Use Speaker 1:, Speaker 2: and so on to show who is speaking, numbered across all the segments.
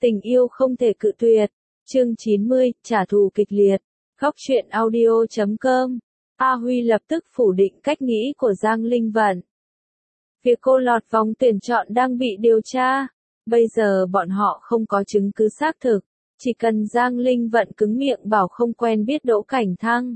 Speaker 1: Tình yêu không thể cự tuyệt. Chương 90, trả thù kịch liệt. Góc truyện audio.com. A Huy lập tức phủ định cách nghĩ của Giang Linh Vận. Việc cô lọt vòng tuyển chọn đang bị điều tra. Bây giờ bọn họ không có chứng cứ xác thực. Chỉ cần Giang Linh Vận cứng miệng bảo không quen biết Đỗ Cảnh Thăng.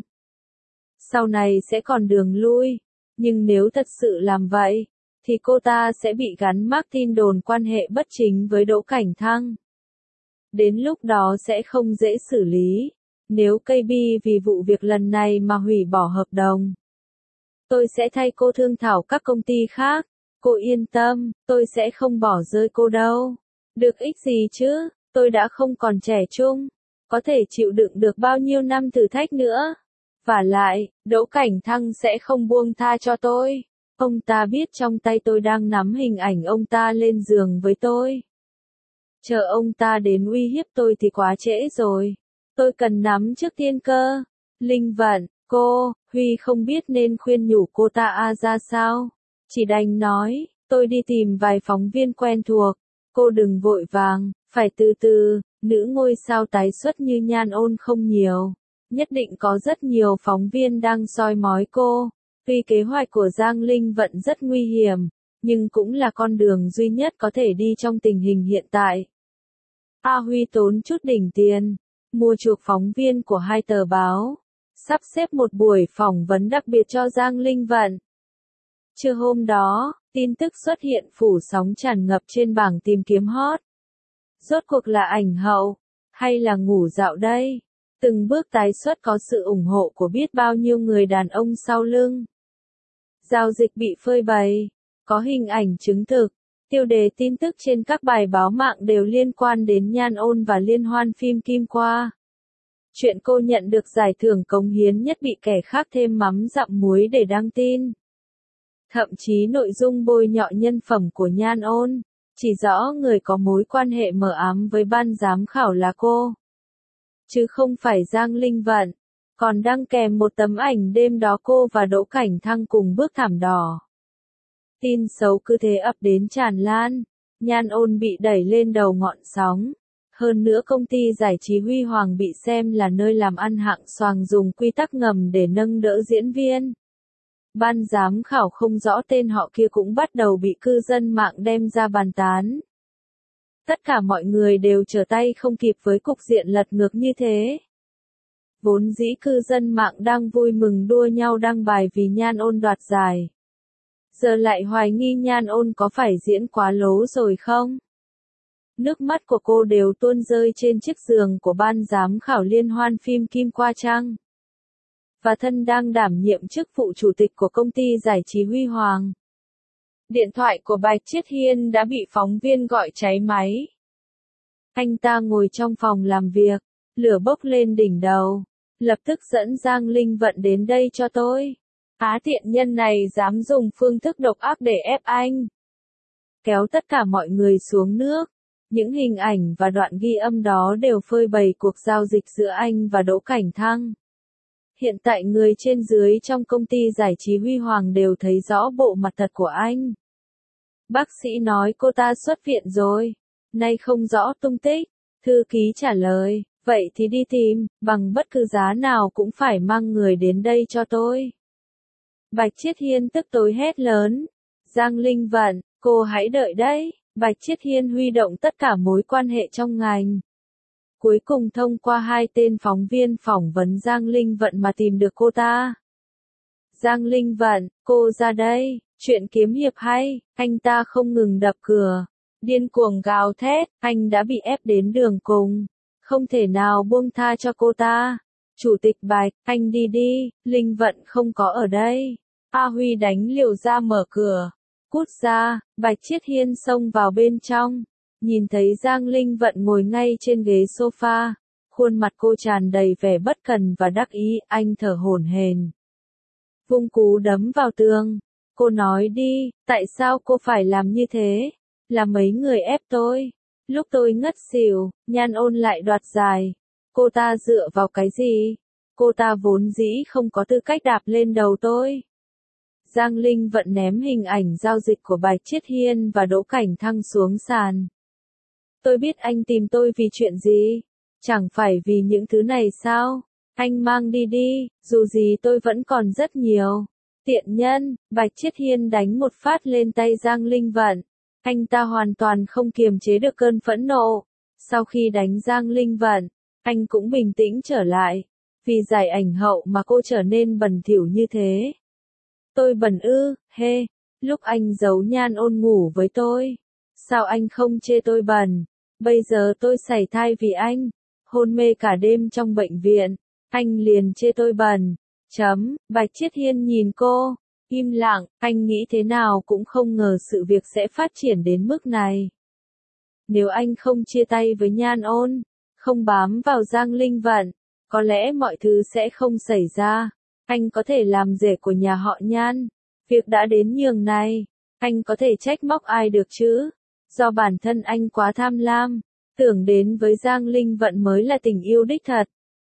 Speaker 1: Sau này sẽ còn đường lui. Nhưng nếu thật sự làm vậy, thì cô ta sẽ bị gắn mác tin đồn quan hệ bất chính với Đỗ Cảnh Thăng. Đến lúc đó sẽ không dễ xử lý. Nếu KB vì vụ việc lần này mà hủy bỏ hợp đồng, tôi sẽ thay cô thương thảo các công ty khác. Cô yên tâm, tôi sẽ không bỏ rơi cô đâu. Được ích gì chứ, tôi đã không còn trẻ trung, có thể chịu đựng được bao nhiêu năm thử thách nữa. Vả lại, Đỗ Cảnh Thăng sẽ không buông tha cho tôi. Ông ta biết trong tay tôi đang nắm hình ảnh ông ta lên giường với tôi. Chờ ông ta đến uy hiếp tôi thì quá trễ rồi. Tôi cần nắm trước tiên cơ. Linh Vận, Huy không biết nên khuyên nhủ cô ta ra sao. Chỉ đành nói, tôi đi tìm vài phóng viên quen thuộc. Cô đừng vội vàng, phải từ từ, nữ ngôi sao tái xuất như Nhan Ôn không nhiều. Nhất định có rất nhiều phóng viên đang soi mói cô. Tuy kế hoạch của Giang Linh Vận rất nguy hiểm, nhưng cũng là con đường duy nhất có thể đi trong tình hình hiện tại. A Huy tốn chút đỉnh tiền, mua chuộc phóng viên của 2 tờ báo, sắp xếp một buổi phỏng vấn đặc biệt cho Giang Linh Vận. Trưa hôm đó, tin tức xuất hiện phủ sóng tràn ngập trên bảng tìm kiếm hot. Rốt cuộc là ảnh hậu, hay là ngủ dạo đây? Từng bước tái xuất có sự ủng hộ của biết bao nhiêu người đàn ông sau lưng. Giao dịch bị phơi bày, có hình ảnh chứng thực. Tiêu đề tin tức trên các bài báo mạng đều liên quan đến Nhan Ôn và liên hoan phim Kim Qua. Chuyện cô nhận được giải thưởng cống hiến nhất bị kẻ khác thêm mắm dặm muối để đăng tin. Thậm chí nội dung bôi nhọ nhân phẩm của Nhan Ôn, chỉ rõ người có mối quan hệ mờ ám với ban giám khảo là cô, chứ không phải Giang Linh Vận. Còn đăng kèm một tấm ảnh đêm đó cô và Đỗ Cảnh Thăng cùng bước thảm đỏ. Tin xấu cứ thế ập đến tràn lan, Nhan Ôn bị đẩy lên đầu ngọn sóng. Hơn nữa công ty giải trí Huy Hoàng bị xem là nơi làm ăn hạng xoàng dùng quy tắc ngầm để nâng đỡ diễn viên. Ban giám khảo không rõ tên họ kia cũng bắt đầu bị cư dân mạng đem ra bàn tán. Tất cả mọi người đều trở tay không kịp với cục diện lật ngược như thế. Vốn dĩ cư dân mạng đang vui mừng đua nhau đăng bài vì Nhan Ôn đoạt giải. Giờ lại hoài nghi Nhan Ôn có phải diễn quá lố rồi không? Nước mắt của cô đều tuôn rơi trên chiếc giường của ban giám khảo liên hoan phim Kim Qua Trăng. Và thân đang đảm nhiệm chức vụ chủ tịch của công ty giải trí Huy Hoàng. Điện thoại của Bạch Chiết Hiên đã bị phóng viên gọi cháy máy. Anh ta ngồi trong phòng làm việc, lửa bốc lên đỉnh đầu. Lập tức dẫn Giang Linh Vận đến đây cho tôi. Á tiện nhân này dám dùng phương thức độc ác để ép anh. Kéo tất cả mọi người xuống nước. Những hình ảnh và đoạn ghi âm đó đều phơi bày cuộc giao dịch giữa anh và Đỗ Cảnh Thăng. Hiện tại người trên dưới trong công ty giải trí Huy Hoàng đều thấy rõ bộ mặt thật của anh. Bác sĩ nói cô ta xuất viện rồi, nay không rõ tung tích. Thư ký trả lời, vậy thì đi tìm, bằng bất cứ giá nào cũng phải mang người đến đây cho tôi. Bạch Chiết Hiên tức tối hét lớn, Giang Linh Vận, cô hãy đợi đấy. Bạch Chiết Hiên huy động tất cả mối quan hệ trong ngành. Cuối cùng thông qua 2 tên phóng viên phỏng vấn Giang Linh Vận mà tìm được cô ta. Giang Linh Vận, cô ra đây, chuyện kiếm hiệp hay, anh ta không ngừng đập cửa. Điên cuồng gào thét, anh đã bị ép đến đường cùng. Không thể nào buông tha cho cô ta. Chủ tịch Bạch, anh đi đi, Linh Vận không có ở đây. A Huy đánh liều ra mở cửa. Cút ra, Bạch Chiết Hiên xông vào bên trong. Nhìn thấy Giang Linh Vận ngồi ngay trên ghế sofa. Khuôn mặt cô tràn đầy vẻ bất cần và đắc ý, anh thở hổn hển. Vung cú đấm vào tường. Cô nói đi, tại sao cô phải làm như thế? Là mấy người ép tôi. Lúc tôi ngất xỉu, Nhan Ôn lại đoạt giải. Cô ta dựa vào cái gì? Cô ta vốn dĩ không có tư cách đạp lên đầu tôi. Giang Linh Vận ném hình ảnh giao dịch của Bạch Chiết Hiên và Đỗ Cảnh Thăng xuống sàn. Tôi biết anh tìm tôi vì chuyện gì. Chẳng phải vì những thứ này sao? Anh mang đi đi, dù gì tôi vẫn còn rất nhiều. Tiện nhân, Bạch Chiết Hiên đánh một phát lên tay Giang Linh Vận. Anh ta hoàn toàn không kiềm chế được cơn phẫn nộ. Sau khi đánh Giang Linh Vận, anh cũng bình tĩnh trở lại. Vì giải ảnh hậu mà cô trở nên bẩn thỉu như thế. Tôi bẩn ư, hê, lúc anh giấu Nhan Ôn ngủ với tôi. Sao anh không chê tôi bẩn? Bây giờ tôi sảy thai vì anh. Hôn mê cả đêm trong bệnh viện. Anh liền chê tôi bẩn. Bạch Chiết Hiên nhìn cô. Im lặng, anh nghĩ thế nào cũng không ngờ sự việc sẽ phát triển đến mức này. Nếu anh không chia tay với Nhan Ôn, không bám vào Giang Linh Vận, có lẽ mọi thứ sẽ không xảy ra. Anh có thể làm rể của nhà họ Nhan. Việc đã đến nhường này, anh có thể trách móc ai được chứ? Do bản thân anh quá tham lam, tưởng đến với Giang Linh Vận mới là tình yêu đích thật.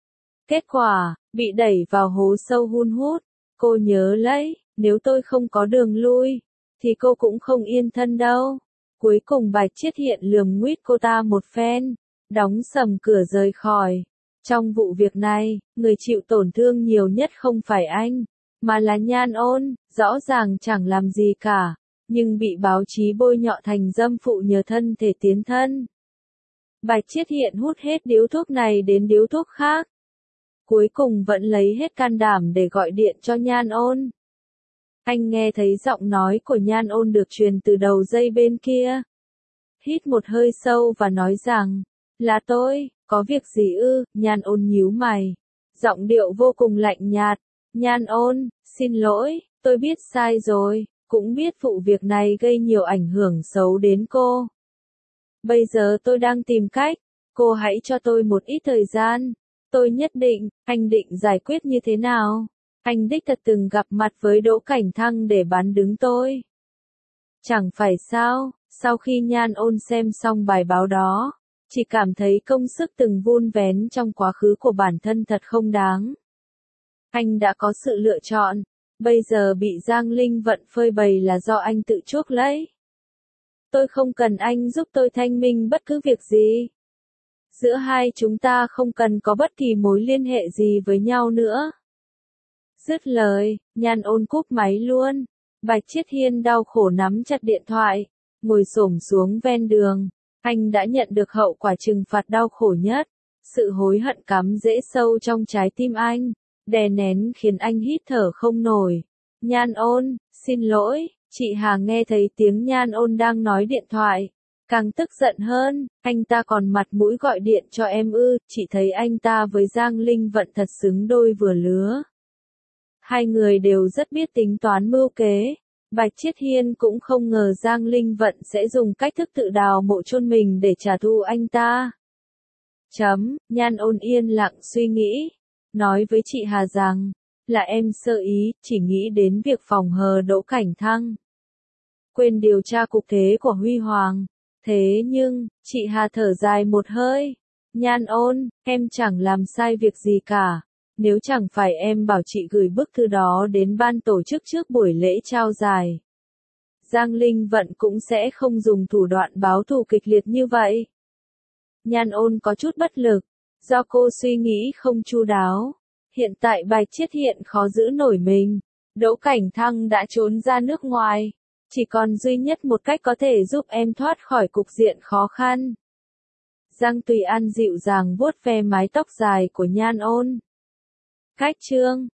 Speaker 1: Kết quả, bị đẩy vào hố sâu hun hút. Cô nhớ lấy, nếu tôi không có đường lui, thì cô cũng không yên thân đâu. Cuối cùng Bạch Chiết Hiên lườm nguýt cô ta một phen, đóng sầm cửa rời khỏi. Trong vụ việc này, người chịu tổn thương nhiều nhất không phải anh, mà là Nhan Ôn, rõ ràng chẳng làm gì cả, nhưng bị báo chí bôi nhọ thành dâm phụ nhờ thân thể tiến thân. Bạch Chiết Hiên hút hết điếu thuốc này đến điếu thuốc khác. Cuối cùng vẫn lấy hết can đảm để gọi điện cho Nhan Ôn. Anh nghe thấy giọng nói của Nhan Ôn được truyền từ đầu dây bên kia. Hít một hơi sâu và nói rằng, là tôi, có việc gì ư? Nhan Ôn nhíu mày. Giọng điệu vô cùng lạnh nhạt. Nhan Ôn, xin lỗi, tôi biết sai rồi, cũng biết vụ việc này gây nhiều ảnh hưởng xấu đến cô. Bây giờ tôi đang tìm cách, cô hãy cho tôi một ít thời gian. Tôi nhất định, anh định giải quyết như thế nào? Anh đích thật từng gặp mặt với Đỗ Cảnh Thăng để bán đứng tôi. Chẳng phải sao, sau khi Nhan Ôn xem xong bài báo đó, chỉ cảm thấy công sức từng vun vén trong quá khứ của bản thân thật không đáng. Anh đã có sự lựa chọn, bây giờ bị Giang Linh Vận phơi bày là do anh tự chuốc lấy. Tôi không cần anh giúp tôi thanh minh bất cứ việc gì. Giữa hai chúng ta không cần có bất kỳ mối liên hệ gì với nhau nữa. Dứt lời, Nhan Ôn cúp máy luôn. Bạch Chiết Hiên đau khổ nắm chặt điện thoại, ngồi xổm xuống ven đường. Anh đã nhận được hậu quả trừng phạt đau khổ nhất. Sự hối hận cắm rễ sâu trong trái tim anh, đè nén khiến anh hít thở không nổi. Nhan Ôn, xin lỗi, chị Hà nghe thấy tiếng Nhan Ôn đang nói điện thoại. Càng tức giận hơn, anh ta còn mặt mũi gọi điện cho em ư, chị thấy anh ta với Giang Linh Vận thật xứng đôi vừa lứa. Hai người đều rất biết tính toán mưu kế. Bạch Chiết Hiên cũng không ngờ Giang Linh Vận sẽ dùng cách thức tự đào mộ chôn mình để trả thù anh ta. Nhan Ôn yên lặng suy nghĩ, nói với chị Hà rằng, là em sơ ý, chỉ nghĩ đến việc phòng hờ Đỗ Cảnh Thăng. Quên điều tra cục thế của Huy Hoàng. Thế nhưng, chị Hà thở dài một hơi. Nhan Ôn, em chẳng làm sai việc gì cả. Nếu chẳng phải em bảo chị gửi bức thư đó đến ban tổ chức trước buổi lễ trao giải, Giang Linh Vận cũng sẽ không dùng thủ đoạn báo thù kịch liệt như vậy. Nhan Ôn có chút bất lực, do cô suy nghĩ không chu đáo. Hiện tại Bạch Chiết Hiên khó giữ nổi mình. Đỗ Cảnh Thăng đã trốn ra nước ngoài. Chỉ còn duy nhất một cách có thể giúp em thoát khỏi cục diện khó khăn. Giang Tùy An dịu dàng vuốt ve mái tóc dài của Nhan Ôn. Cách chương